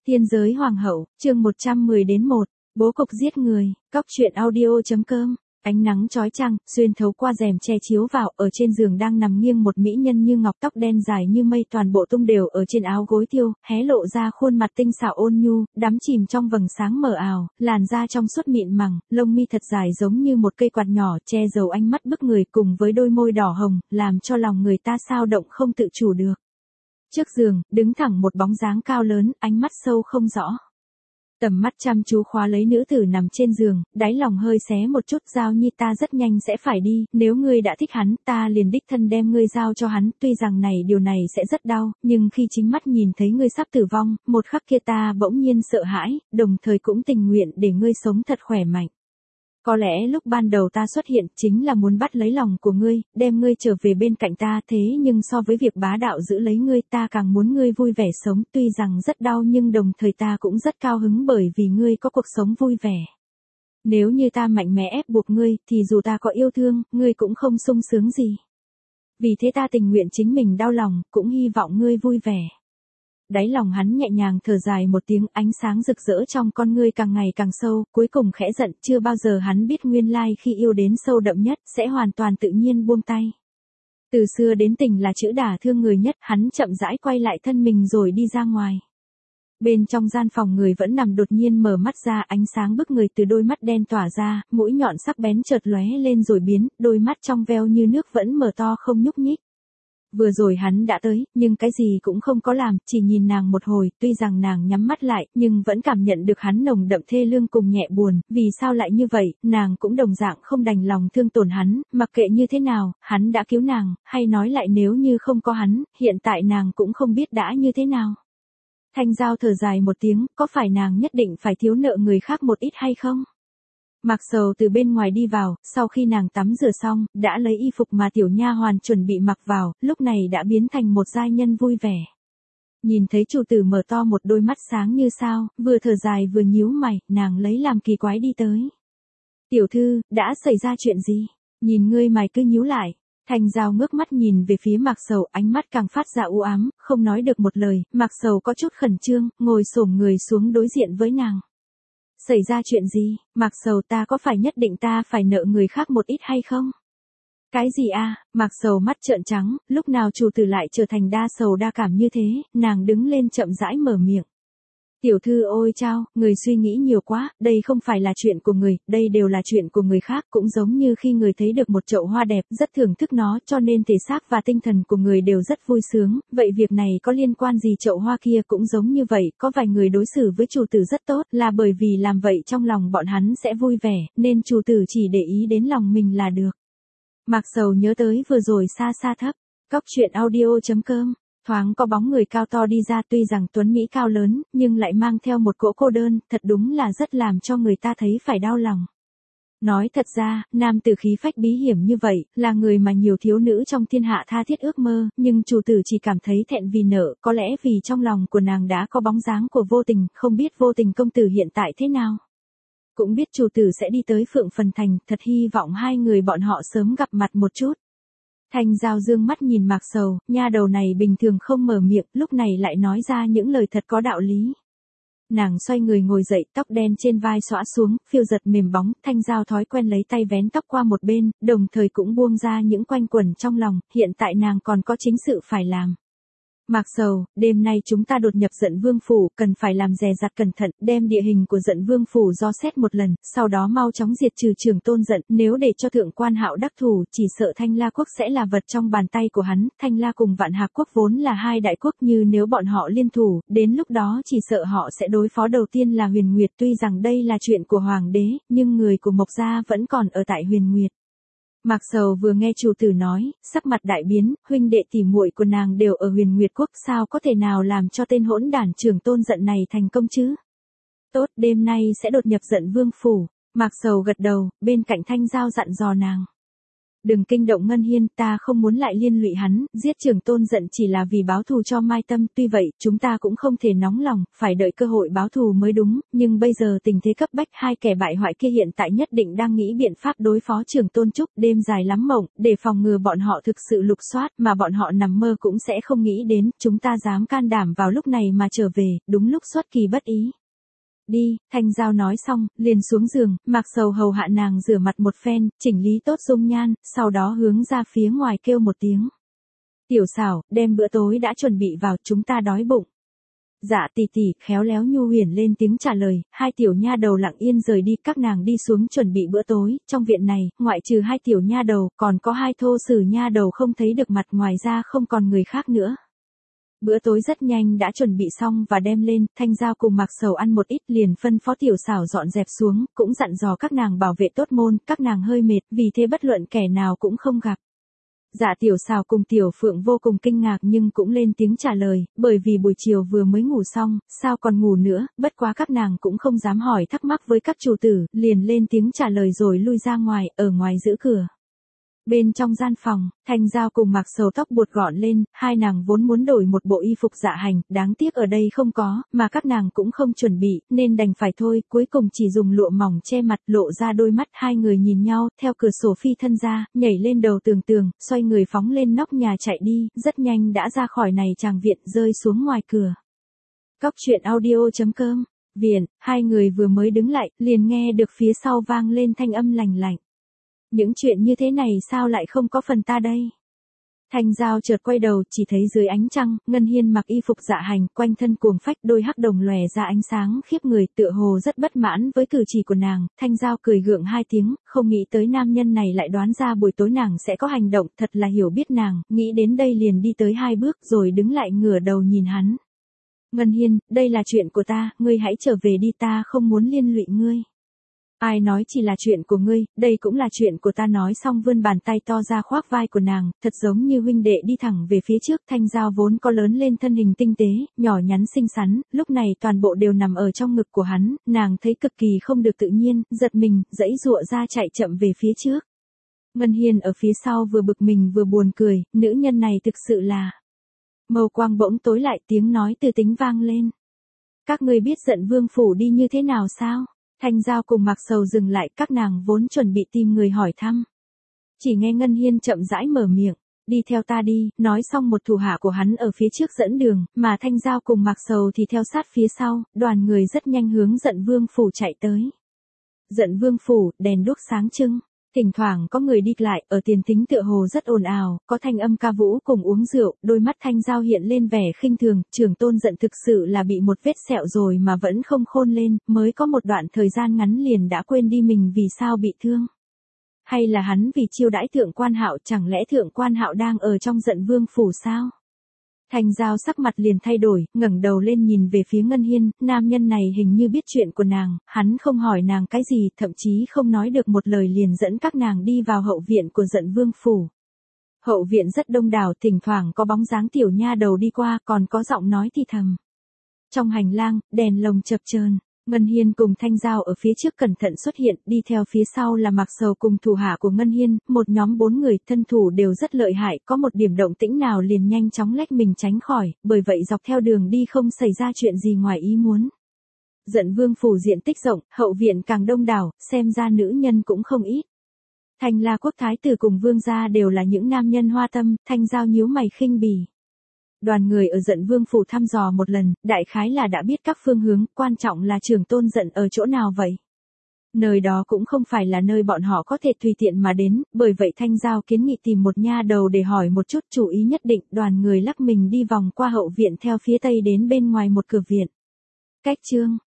Tiên giới hoàng hậu, chương 110-1, bố cục giết người, cóc truyện audio.com. Ánh nắng chói chang, xuyên thấu qua rèm che chiếu vào, ở trên giường đang nằm nghiêng một mỹ nhân như ngọc, tóc đen dài như mây toàn bộ tung đều ở trên áo gối tiêu, hé lộ ra khuôn mặt tinh xảo ôn nhu, đắm chìm trong vầng sáng mờ ảo, làn da trong suốt mịn màng, lông mi thật dài giống như một cây quạt nhỏ, che giấu ánh mắt bức người cùng với đôi môi đỏ hồng, làm cho lòng người ta xao động không tự chủ được. Trước giường, đứng thẳng một bóng dáng cao lớn, ánh mắt sâu không rõ. Tầm mắt chăm chú khóa lấy nữ tử nằm trên giường, đáy lòng hơi xé một chút. Giao Nhi, ta rất nhanh sẽ phải đi, nếu ngươi đã thích hắn, ta liền đích thân đem ngươi giao cho hắn, tuy rằng điều này sẽ rất đau, nhưng khi chính mắt nhìn thấy ngươi sắp tử vong, một khắc kia ta bỗng nhiên sợ hãi, đồng thời cũng tình nguyện để ngươi sống thật khỏe mạnh. Có lẽ lúc ban đầu ta xuất hiện chính là muốn bắt lấy lòng của ngươi, đem ngươi trở về bên cạnh ta, thế nhưng so với việc bá đạo giữ lấy ngươi, ta càng muốn ngươi vui vẻ sống, tuy rằng rất đau nhưng đồng thời ta cũng rất cao hứng bởi vì ngươi có cuộc sống vui vẻ. Nếu như ta mạnh mẽ ép buộc ngươi, thì dù ta có yêu thương, ngươi cũng không sung sướng gì. Vì thế ta tình nguyện chính mình đau lòng, cũng hy vọng ngươi vui vẻ. Đáy lòng hắn nhẹ nhàng thở dài một tiếng, ánh sáng rực rỡ trong con ngươi càng ngày càng sâu, cuối cùng khẽ giận, chưa bao giờ hắn biết nguyên lai khi yêu đến sâu đậm nhất, sẽ hoàn toàn tự nhiên buông tay. Từ xưa đến tình là chữ đả thương người nhất, hắn chậm rãi quay lại thân mình rồi đi ra ngoài. Bên trong gian phòng người vẫn nằm, đột nhiên mở mắt ra, ánh sáng bức người từ đôi mắt đen tỏa ra, mũi nhọn sắc bén chợt lóe lên rồi biến, đôi mắt trong veo như nước vẫn mở to không nhúc nhích. Vừa rồi hắn đã tới, nhưng cái gì cũng không có làm, chỉ nhìn nàng một hồi, tuy rằng nàng nhắm mắt lại, nhưng vẫn cảm nhận được hắn nồng đậm thê lương cùng nhẹ buồn, vì sao lại như vậy, nàng cũng đồng dạng không đành lòng thương tổn hắn, mặc kệ như thế nào, hắn đã cứu nàng, hay nói lại nếu như không có hắn, hiện tại nàng cũng không biết đã như thế nào. Thanh Giao thở dài một tiếng, có phải nàng nhất định phải thiếu nợ người khác một ít hay không? Mạc Sầu từ bên ngoài đi vào, sau khi nàng tắm rửa xong, đã lấy y phục mà tiểu nha hoàn chuẩn bị mặc vào, lúc này đã biến thành một giai nhân vui vẻ. Nhìn thấy chủ tử mở to một đôi mắt sáng như sao, vừa thở dài vừa nhíu mày, nàng lấy làm kỳ quái đi tới. Tiểu thư, đã xảy ra chuyện gì? Nhìn ngươi mày cứ nhíu lại. Thanh Giao ngước mắt nhìn về phía Mạc Sầu, ánh mắt càng phát ra u ám, không nói được một lời, Mạc Sầu có chút khẩn trương, ngồi xổm người xuống đối diện với nàng. Xảy ra chuyện gì, Mạc Sầu, ta có phải nhất định ta phải nợ người khác một ít hay không? Cái gì a? Mạc Sầu mắt trợn trắng, lúc nào chủ tử lại trở thành đa sầu đa cảm như thế, nàng đứng lên chậm rãi mở miệng. Tiểu thư ôi chao, người suy nghĩ nhiều quá, đây không phải là chuyện của người, đây đều là chuyện của người khác, cũng giống như khi người thấy được một chậu hoa đẹp, rất thưởng thức nó, cho nên thể xác và tinh thần của người đều rất vui sướng, vậy việc này có liên quan gì chậu hoa kia, cũng giống như vậy, có vài người đối xử với chủ tử rất tốt, là bởi vì làm vậy trong lòng bọn hắn sẽ vui vẻ, nên chủ tử chỉ để ý đến lòng mình là được. Mạc Sầu nhớ tới vừa rồi xa xa thấp, cóc truyện audio.com. Thoáng có bóng người cao to đi ra, tuy rằng tuấn mỹ cao lớn, nhưng lại mang theo một cỗ cô đơn, thật đúng là rất làm cho người ta thấy phải đau lòng. Nói thật ra, nam tử khí phách bí hiểm như vậy, là người mà nhiều thiếu nữ trong thiên hạ tha thiết ước mơ, nhưng chủ tử chỉ cảm thấy thẹn vì nợ, có lẽ vì trong lòng của nàng đã có bóng dáng của Vô Tình, không biết Vô Tình công tử hiện tại thế nào. Cũng biết chủ tử sẽ đi tới Phượng Phần Thành, thật hy vọng hai người bọn họ sớm gặp mặt một chút. Thanh Giao dương mắt nhìn Mạc Sầu, nha đầu này bình thường không mở miệng, lúc này lại nói ra những lời thật có đạo lý. Nàng xoay người ngồi dậy, tóc đen trên vai xõa xuống, phiêu giật mềm bóng, Thanh Giao thói quen lấy tay vén tóc qua một bên, đồng thời cũng buông ra những quanh quẩn trong lòng, hiện tại nàng còn có chính sự phải làm. Mạc Sầu, đêm nay chúng ta đột nhập Dận Vương phủ, cần phải làm dè dặt cẩn thận, đem địa hình của Dận Vương phủ dò xét một lần, sau đó mau chóng diệt trừ Trường Tôn Dận, nếu để cho thượng quan Hạo đắc thủ, chỉ sợ Thanh La quốc sẽ là vật trong bàn tay của hắn, Thanh La cùng Vạn Hạc quốc vốn là hai đại quốc, như nếu bọn họ liên thủ, đến lúc đó chỉ sợ họ sẽ đối phó đầu tiên là Huyền Nguyệt, tuy rằng đây là chuyện của hoàng đế, nhưng người của Mộc gia vẫn còn ở tại Huyền Nguyệt. Mạc Sầu vừa nghe chủ tử nói, sắc mặt đại biến, huynh đệ tỉ muội của nàng đều ở Huyền Nguyệt quốc, sao có thể nào làm cho tên hỗn đản Trường Tôn Dận này thành công chứ? Tốt, đêm nay sẽ đột nhập Dận Vương phủ. Mạc Sầu gật đầu, bên cạnh Thanh Giao dặn dò nàng. Đừng kinh động Ngân Hiên, ta không muốn lại liên lụy hắn, giết Trường Tôn giận chỉ là vì báo thù cho Mai Tâm, tuy vậy, chúng ta cũng không thể nóng lòng, phải đợi cơ hội báo thù mới đúng, nhưng bây giờ tình thế cấp bách, hai kẻ bại hoại kia hiện tại nhất định đang nghĩ biện pháp đối phó Trường Tôn Trúc, đêm dài lắm mộng, để phòng ngừa bọn họ thực sự lục soát, mà bọn họ nằm mơ cũng sẽ không nghĩ đến, chúng ta dám can đảm vào lúc này mà trở về, đúng lúc xuất kỳ bất ý. Đi, Thanh Giao nói xong, liền xuống giường, Mạc Sầu hầu hạ nàng rửa mặt một phen, chỉnh lý tốt dung nhan, sau đó hướng ra phía ngoài kêu một tiếng. Tiểu Xảo, đem bữa tối đã chuẩn bị vào, chúng ta đói bụng. Dạ tỷ tỷ, khéo léo Nhu Huyền lên tiếng trả lời, hai tiểu nha đầu lặng yên rời đi, các nàng đi xuống chuẩn bị bữa tối, trong viện này, ngoại trừ hai tiểu nha đầu, còn có hai thô sử nha đầu không thấy được mặt, ngoài ra không còn người khác nữa. Bữa tối rất nhanh đã chuẩn bị xong và đem lên, Thanh Giao cùng Mạc Sầu ăn một ít liền phân phó Tiểu Xảo dọn dẹp xuống, cũng dặn dò các nàng bảo vệ tốt môn, các nàng hơi mệt, vì thế bất luận kẻ nào cũng không gặp. Dạ Tiểu Xảo cùng Tiểu Phượng vô cùng kinh ngạc nhưng cũng lên tiếng trả lời, bởi vì buổi chiều vừa mới ngủ xong, sao còn ngủ nữa, bất quá các nàng cũng không dám hỏi thắc mắc với các chủ tử, liền lên tiếng trả lời rồi lui ra ngoài, ở ngoài giữ cửa. Bên trong gian phòng, Thanh Giao cùng Mạc Sầu tóc buộc gọn lên, hai nàng vốn muốn đổi một bộ y phục dạ hành, đáng tiếc ở đây không có, mà các nàng cũng không chuẩn bị, nên đành phải thôi, cuối cùng chỉ dùng lụa mỏng che mặt, lộ ra đôi mắt, hai người nhìn nhau, theo cửa sổ phi thân ra, nhảy lên đầu tường, xoay người phóng lên nóc nhà chạy đi, rất nhanh đã ra khỏi này tràng viện, rơi xuống ngoài cửa. Cóc truyện audio.com, viện, hai người vừa mới đứng lại, liền nghe được phía sau vang lên thanh âm lành lạnh. Những chuyện như thế này sao lại không có phần ta đây? Thanh Giao chợt quay đầu, chỉ thấy dưới ánh trăng, Ngân Hiên mặc y phục dạ hành, quanh thân cuồng phách, đôi hắc đồng lòe ra ánh sáng khiếp người, tựa hồ rất bất mãn với cử chỉ của nàng. Thanh Giao cười gượng hai tiếng, không nghĩ tới nam nhân này lại đoán ra buổi tối nàng sẽ có hành động, thật là hiểu biết nàng, nghĩ đến đây liền đi tới hai bước rồi đứng lại ngửa đầu nhìn hắn. Ngân Hiên, đây là chuyện của ta, ngươi hãy trở về đi, ta không muốn liên lụy ngươi. Ai nói chỉ là chuyện của ngươi, đây cũng là chuyện của ta, nói xong vươn bàn tay to ra khoác vai của nàng, thật giống như huynh đệ đi thẳng về phía trước. Thanh Giao vốn có lớn lên thân hình tinh tế, nhỏ nhắn xinh xắn, lúc này toàn bộ đều nằm ở trong ngực của hắn, nàng thấy cực kỳ không được tự nhiên, giật mình, giãy giụa ra chạy chậm về phía trước. Ngân Hiên ở phía sau vừa bực mình vừa buồn cười, nữ nhân này thực sự là... Màu quang bỗng tối lại, tiếng nói từ tính vang lên. Các ngươi biết Giận Vương phủ đi như thế nào sao? Thanh Giao cùng Mạc Sầu dừng lại, các nàng vốn chuẩn bị tìm người hỏi thăm. Chỉ nghe Ngân Hiên chậm rãi mở miệng, đi theo ta đi, nói xong một thủ hạ của hắn ở phía trước dẫn đường, mà Thanh Giao cùng Mạc Sầu thì theo sát phía sau, đoàn người rất nhanh hướng Giận Vương phủ chạy tới. Giận Vương phủ, đèn đuốc sáng trưng. Thỉnh thoảng có người đi lại, ở tiền thính tựa hồ rất ồn ào, có thanh âm ca vũ cùng uống rượu, đôi mắt Thanh Giao hiện lên vẻ khinh thường, Trường Tôn Giận thực sự là bị một vết sẹo rồi mà vẫn không khôn lên, mới có một đoạn thời gian ngắn liền đã quên đi mình vì sao bị thương. Hay là hắn vì chiêu đãi Thượng Quan Hạo, chẳng lẽ Thượng Quan Hạo đang ở trong Giận Vương phủ sao? Thanh Giao sắc mặt liền thay đổi, ngẩng đầu lên nhìn về phía Ngân Hiên, nam nhân này hình như biết chuyện của nàng, hắn không hỏi nàng cái gì, thậm chí không nói được một lời liền dẫn các nàng đi vào hậu viện của Giận Vương phủ. Hậu viện rất đông đảo, thỉnh thoảng có bóng dáng tiểu nha đầu đi qua, còn có giọng nói thì thầm. Trong hành lang, đèn lồng chập chờn. Ngân Hiên cùng Thanh Giao ở phía trước cẩn thận xuất hiện, đi theo phía sau là Mạc Sầu cùng thủ hạ của Ngân Hiên, một nhóm 4 người, thân thủ đều rất lợi hại, có một điểm động tĩnh nào liền nhanh chóng lách mình tránh khỏi, bởi vậy dọc theo đường đi không xảy ra chuyện gì ngoài ý muốn. Giận Vương phủ diện tích rộng, hậu viện càng đông đảo, xem ra nữ nhân cũng không ít. Thanh La quốc thái tử cùng vương gia đều là những nam nhân hoa tâm, Thanh Giao nhíu mày khinh bỉ. Đoàn người ở Giận Vương phủ thăm dò một lần, đại khái là đã biết các phương hướng, quan trọng là Trường Tôn Giận ở chỗ nào vậy. Nơi đó cũng không phải là nơi bọn họ có thể tùy tiện mà đến, bởi vậy Thanh Giao kiến nghị tìm một nha đầu để hỏi một chút, chủ ý nhất định, đoàn người lắc mình đi vòng qua hậu viện theo phía tây đến bên ngoài một cửa viện. Cách chương